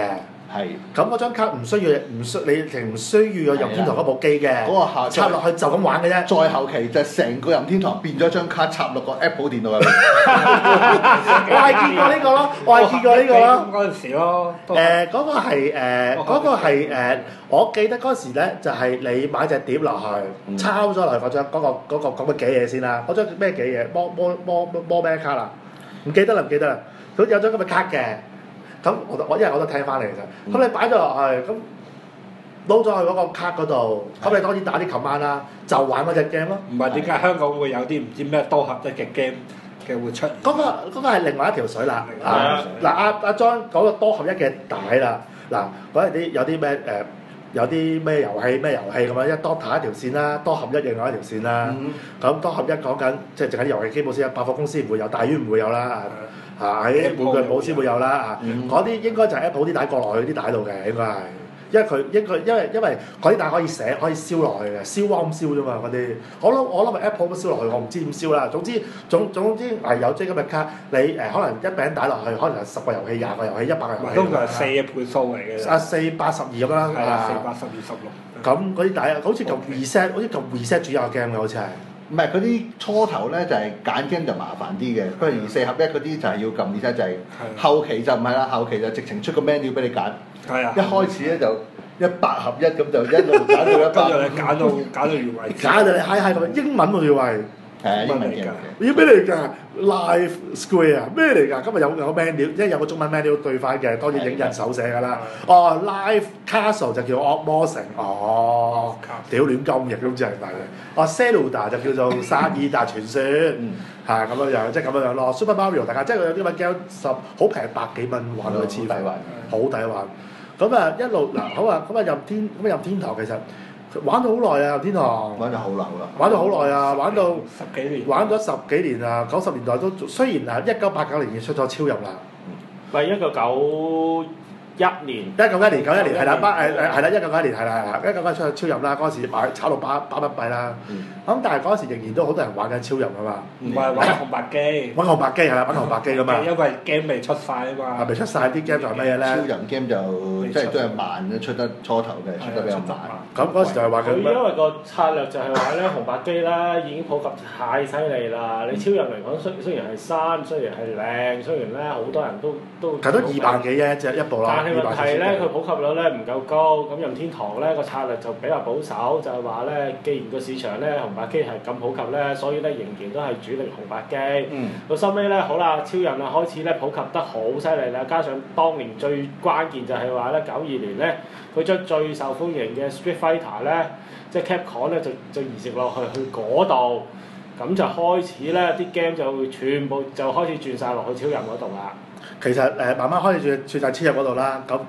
係。 咁嗰張卡唔需要你唔需要有任天堂嗰部機嘅， 嗰個下插落去就咁玩嘅啫。 再後期就成個任天堂變咗張卡插落個 Apple 電腦入面。 我係見過呢個咯，我係見過呢個咯。 嗰陣時咯。 嗰個係嗰個係我記得嗰時咧就係你買隻碟落去，抄咗落去嗰張嗰個咁嘅幾嘢先啦。嗰張咩幾嘢？魔咩卡啦？唔記得啦，唔記得啦。佢有張咁嘅卡嘅。咁我因為我都聽翻嚟嘅啫，咁你擺咗落去，咁撈咗去嗰個卡嗰度，咁你當然打啲 command啦，就玩嗰隻 game 咯。 唔係點解香港會有啲唔知咩多合一嘅 game 嘅會出？ 嗰個係另外一條水啦。嗱阿 John 講個多合一嘅帶啦，嗱嗰啲有啲咩有啲咩遊戲咁樣，一 Dota 一條線啦，多合一另外一條線啦。咁多合一講緊即係淨係啲遊戲機冇先，百貨公司唔會有，大院唔會有啦。喺玩具鋪先會有啦，嗰啲應該就係 Apple 啲帶過落去啲帶度嘅，應該係，因為嗰啲帶可以寫可以燒落去嘅，燒汪燒啫嘛嗰啲，我諗係 Apple 都燒落去，我唔知點燒啦。總之係有張咁嘅卡，你可能一餅帶落去，可能係10個遊戲、20個遊戲、100個遊戲。 通常係4嘅倍數嚟嘅。 4、8、12咁啦。 係啊，4、8、12、16。 咁嗰啲帶好似嚿 reset 主有 game 嘅好似係。 唔係嗰啲初頭咧就係揀 game 就麻煩啲嘅，譬如4合1嗰啲就係要撳 reset 掣，後期就唔係啦，後期就直情出個 menu 俾你揀。係啊。一開始咧就100合1咁就一路揀到100。 跟住你揀到完為止。 揀到你嗨咁，英文喎要係。 係英文嘅。 要咩嚟㗎 ？Live Square 咩嚟㗎？今日有 menu，即係有個中文 menu 對翻嘅，當然影印手寫㗎啦。哦 ，Live Castle 就叫惡魔城，哦，屌亂鳩譯咁就係咪嘅？哦 ，Zelda 就叫做薩爾達傳說，係咁樣樣，即係咁樣樣咯。Super Mario 大家即係有啲乜 game 好平，100幾蚊玩到黐費，好抵玩。咁啊一路嗱好啊，咁啊任天堂其實。玩咗好耐啊！任天堂玩咗好耐啦， 玩咗好耐啊！玩到 10幾年， 玩咗10幾年啊！90年代都雖然啊，1989年已經出咗超任啦， 唔係1991年 ，91年係啦，係啦，1991年係啦，1991出咗超任啦，嗰陣時炒到8蚊幣啦。咁但係嗰陣時仍然都好多人玩緊超任啊嘛。 唔係玩紅白機。 玩紅白機係啦，玩紅白機㗎嘛。 因為 game 未出晒啊嘛。 係未出晒啲 game 仲係乜嘢咧？ 超任 game 就即係都係慢嘅，出得初頭嘅，出得比較慢。 咁嗰時就係話佢因為個策略就係話咧，紅白機啦已經普及太犀利啦。你超任嚟講，雖然係新，雖然係靚，雖然咧好多人都近咗200幾啫，一部啦。 但係問題咧，佢普及率咧唔夠高。咁任天堂咧個策略就比較保守，就係話咧，既然個市場咧紅白機係咁普及咧，所以咧仍然都係主力紅白機。到收尾咧，好啦，超任啊開始咧普及得好犀利啦，加上當年最關鍵就係話咧92年咧，佢將最受歡迎嘅 Street Fighter 咧，即係 Capcom 咧就移植落去嗰度，咁就開始咧啲 game 就全部就開始轉晒落去超任嗰度啦。 其實慢慢開始轉晒超任嗰度啦，咁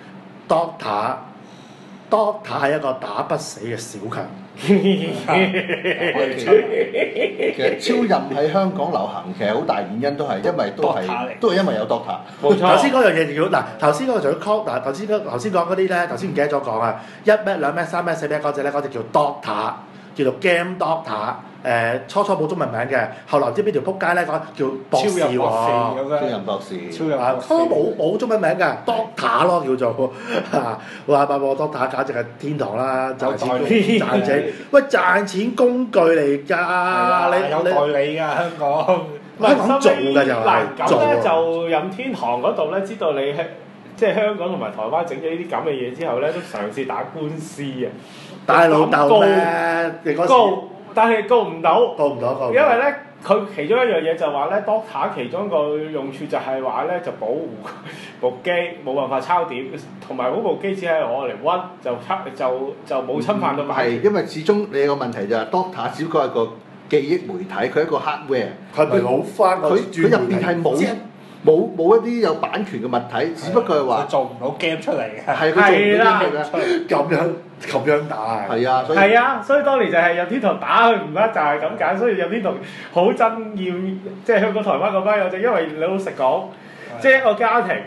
Dota 係一個打不死嘅小強。 其實超任喺香港流行，其實好大原因都係因為都係因為有 Dota。 冇錯。頭先嗰樣嘢如果嗱，頭先嗰個仲要 call 嗱，頭先講嗰啲咧，頭先唔記得咗講啊，1 Mbps、2 Mbps、3 Mbps、4 Mbps 嗰隻咧，嗰隻叫 Dota，叫做 Game Dota。初冇中文名嘅，後來唔知邊條撲街咧講叫博士喎， 超任博士， 都冇中文名㗎 ，Dota 咯叫做哇Dota 簡直係天堂啦，賺錢喂賺錢工具嚟㗎， 你有代理㗎香港， 香港做㗎就係咁咧就任天堂嗰度咧知道你係即係香港同埋台灣整咗呢啲咁嘅嘢之後咧，都嘗試打官司啊， 大老豆咩？你嗰時但係告唔到， 因為咧佢其中一樣嘢就話咧 Dota 其中一個用處就係話咧就保護部機冇辦法抄碟，同埋嗰部機只係攞嚟溫就冇侵犯到版權。 係因為始終你有個問題就係 Dota 只不過係個記憶媒體，佢係一個 hardware， 佢咪攞翻佢入邊係冇一啲有版權嘅物體，只不過係話做唔到 game 出嚟嘅。 係佢做唔到 game 出嚟咁樣打係啊， 所以當年就係任天堂打佢唔甩就係咁解，所以任天堂好憎厭即係香港台灣嗰班友仔，因為你老實講，即係一個家庭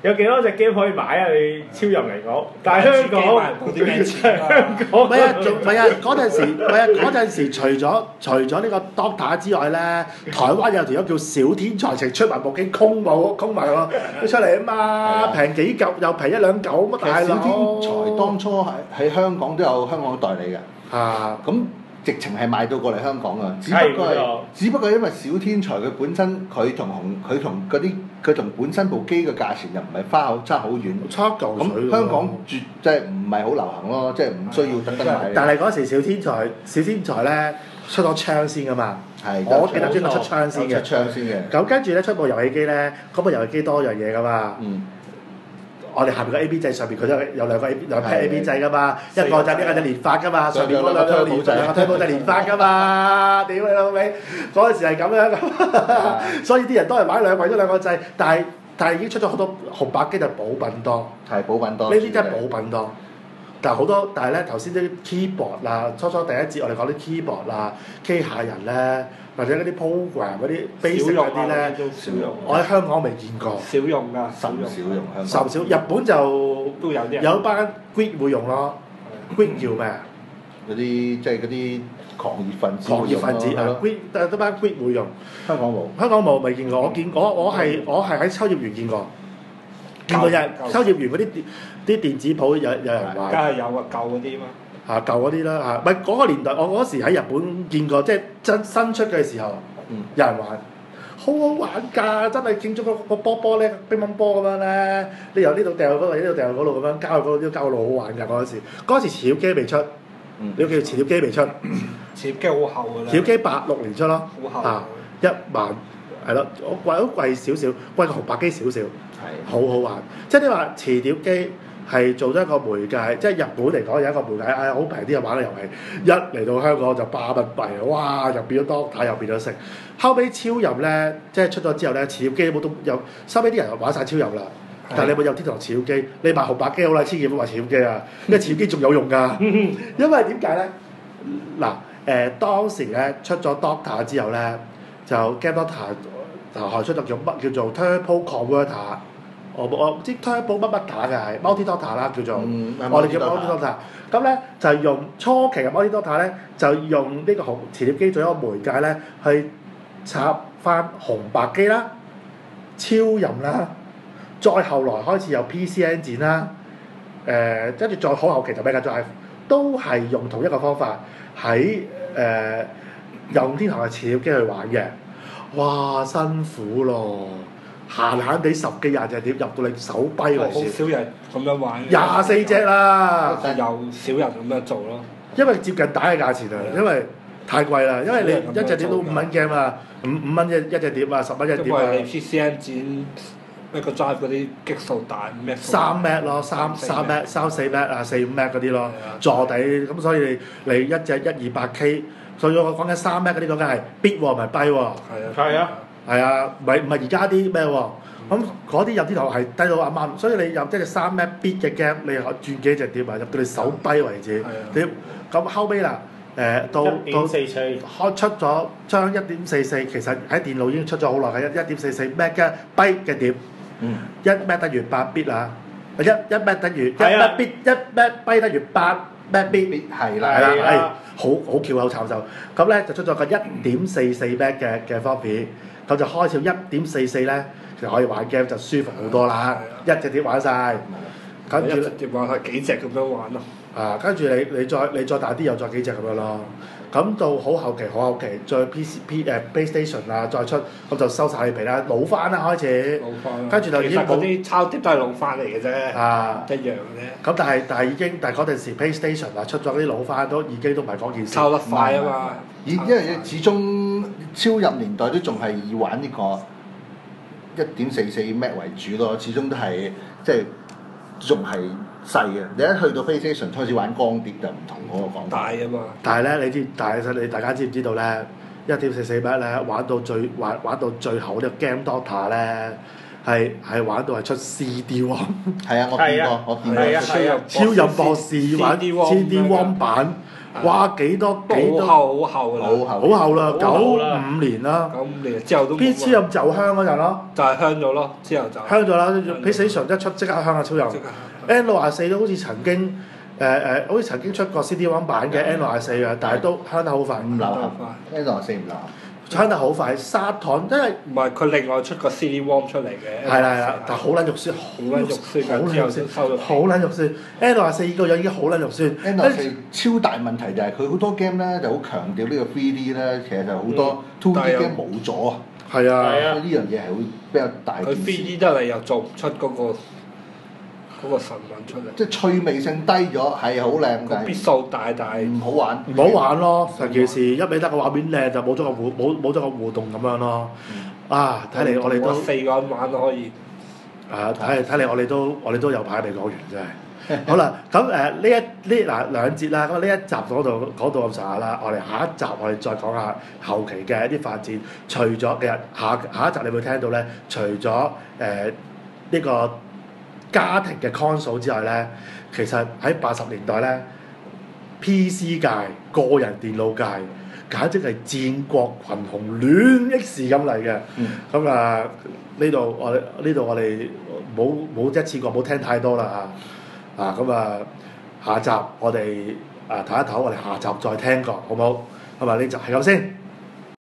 有幾多隻 game 可以買啊？你超任嚟講，但係香港冇啲咩錢啊！ 唔係啊，仲唔係啊？嗰陣時，唔係啊，嗰陣時除咗呢個 Doctor 之外咧，台灣有條友叫小天才，成出埋部機空埋咯，佢出嚟啊嘛，平幾嚿又平1-2嚿乜大佬？ 小天才當初喺香港都有香港代理嘅，咁直情係賣到過嚟香港啊！只不過因為小天才佢本身佢同本身部機嘅價錢又唔係差好遠， 差嚿水咁香港即係唔係好流行咯，即係唔需要特登買。 但係嗰時小天才咧出咗槍先㗎嘛，我記得專登出槍先嘅。咁跟住咧出部遊戲機咧，嗰部遊戲機多樣嘢㗎嘛。我哋下邊個 A/B 掣上邊佢都有兩批 A/B 掣㗎嘛，一個就呢個就連發㗎嘛，上邊嗰兩個推步掣連發㗎嘛，屌你老味！嗰陣時係咁樣㗎，所以啲人都係買兩個掣，但係已經出咗好多紅白機就補品多， 係補品多， 呢啲真係補品多。但係咧頭先啲 keyboard 啦，初第一節我哋講啲 keyboard 啦，機械人咧，或者嗰啲 program 嗰啲 basic 嗰啲咧，我喺香港未見過。 少用㗎， 甚少。 日本就都有啲有班 Grid 會用咯，Grid 叫咩啊？ 嗰啲即係嗰啲狂熱分子啊 ，Grid 但係得班 Grid 會用。 香港冇未見過，我係喺秋葉原見過。見過秋葉原嗰啲電子鋪有人玩， 梗係有啊，舊嗰啲嘛。 舊嗰啲啦，唔係嗰個年代，我嗰時喺日本見過，即係新出嘅時候，有人玩，好好玩㗎，真係見咗個波咧，乒乓波咁樣咧，你由呢度掉嗰度，呢度掉嗰度咁樣，交去嗰度，交路好玩㗎嗰陣時。嗰陣時磁碟機未出，你叫磁碟機未出， 磁碟機好厚㗎啦。 磁碟機86年出咯， 好厚 1萬係咯，我貴少少，貴過紅白機少少。好好玩，即係你話磁碟機係做咗一個媒介，即係日本嚟講有一個媒介，好平啲嘅玩嘅遊戲，一嚟到香港就8蚊幣，哇！又變咗 Doctor，又變咗食。後尾超任咧，即係出咗之後咧，磁碟機都有，收尾啲人玩晒超任啦。但係你有天堂磁碟機，你買紅白機好啦，千祈唔好買磁碟機啊，因為磁碟機仲有用㗎。因為點解咧？嗱當時咧出咗 Doctor 之後咧，就 Game Doctor 就出咗叫做 Turbo Converter。我唔知 Turbo 乜打嘅係 Multi Doctor 啦，叫做我哋叫 Multi Doctor。咁咧就用初期嘅 Multi Doctor 咧，就用呢個磁碟機做一個媒介咧，去插翻紅白機啦、超任啦，再後來開始有 PC Engine 啦，跟住再好後期就 Mega Drive，都係用同一個方法喺任天堂嘅磁碟機去玩嘅。哇，辛苦咯！閒地10幾20隻碟入到你手跛為止， 好少人咁樣玩。 24隻啦， 又少人咁樣做咯。 因為接近打嘅價錢啊，因為太貴啦，因為你一隻碟都5蚊 game 啊，5蚊一隻碟啊，10蚊一隻碟啊。 因為你 PCN 剪一個 drive 嗰啲激數大 3 Mbps 咯，3 Mbps、3、4 Mbps 啊，4、5 Mbps 嗰啲咯，坐底咁，所以你一隻128K，所以我講緊3 Mbps 嗰啲講緊係 bit 喎，唔係 byte 喎。 係啊。 係啊，唔係而家啲咩喎？咁嗰啲入啲頭係低到啱啱，所以你入即係3 Mbps 嘅 game，你轉幾隻碟啊？入到你手跛為止。碟咁後尾啦，到 1.44 出咗將1.44，其實喺電腦已經出咗好耐嘅1.44 Mbps 嘅 byte 嘅碟。1 Mbps 等於8 bit 啊！1 Mbps 等於1 Mbps byte 等於8 Mbps。係啦，好巧口慘手。咁咧就出咗個1.44 Mbps 嘅方片。咁就開始1.44咧，其實可以玩 game 就舒服好多啦，一隻碟玩晒，跟住一隻碟玩係幾隻咁樣玩咯。 跟住你再大啲又再幾隻咁樣咯。咁到好後期再 PlayStation 啊再出，咁就收晒你皮啦，老翻啦開始。跟住就已經嗰啲抄碟都係老翻嚟嘅啫。一樣嘅。咁但係嗰陣時 PlayStation 啊出咗啲老翻都已經都唔係嗰件事。 抄得快啊嘛！ 因為始終超任年代都仲係以玩呢個1.44 Mbps 為主咯，始終都係即係仲係細嘅。你一去到 PlayStation 開始玩光碟就唔同嗰個講法。 大啊嘛！ 但係咧，你大家知唔知道咧？1.44 Mbps咧玩到最後呢個 Game Doctor 咧係玩到係出 CD-ROM。係啊，我見過。 超任博士玩 CD-ROM 版。 哇幾多好厚啦， 好好後啦，95 好後啦年啦。 95年之後都冇 PC 又就香嗰陣咯， 就係香咗咯，之後就香咗啦。PlayStation 一出即刻香啊超人。 即刻 N64都好似曾經好似曾經出過 CD-ROM 版嘅 N64啊，但係都香得好快， 唔流行，N64唔流行。 香得好快。沙糖因為唔係佢另外出個 CD-ROM 出嚟嘅， 係啦，但係好撚肉酸， 好撚肉酸好撚肉酸， 收咗好撚肉酸。N64個樣已經好撚肉酸。 N64超大問題就係佢好多 game 咧就好強調呢個 3D 咧，其實就好多 2D game 冇咗啊。 係啊， 係啊呢樣嘢係會比較大件佢事。 3D 得嚟又做唔出嗰個神韻出嚟， 即係趣味性低咗，係好靚， 個但係必數大，但係唔好玩。 唔好玩咯，成件事一味得個畫面靚就冇咗個冇咗個互動咁樣咯。啊，睇嚟我哋都 4個人玩都可以。 睇嚟我哋都有排未講完真係。好啦，咁呢兩節啦，咁呢一集講到咁上下啦，我哋下一集我哋再講下後期嘅一啲發展。除咗其實下一集你會聽到咧，除咗呢個家庭嘅 console 之外咧，其實喺80年代咧 PC 界個人電腦界簡直係戰國群雄亂擊時咁嚟嘅。咁呢度我哋冇一次過冇聽太多啦嚇。咁下集我哋唞一唞，我哋下集再聽過好唔好？咁呢集係咁先。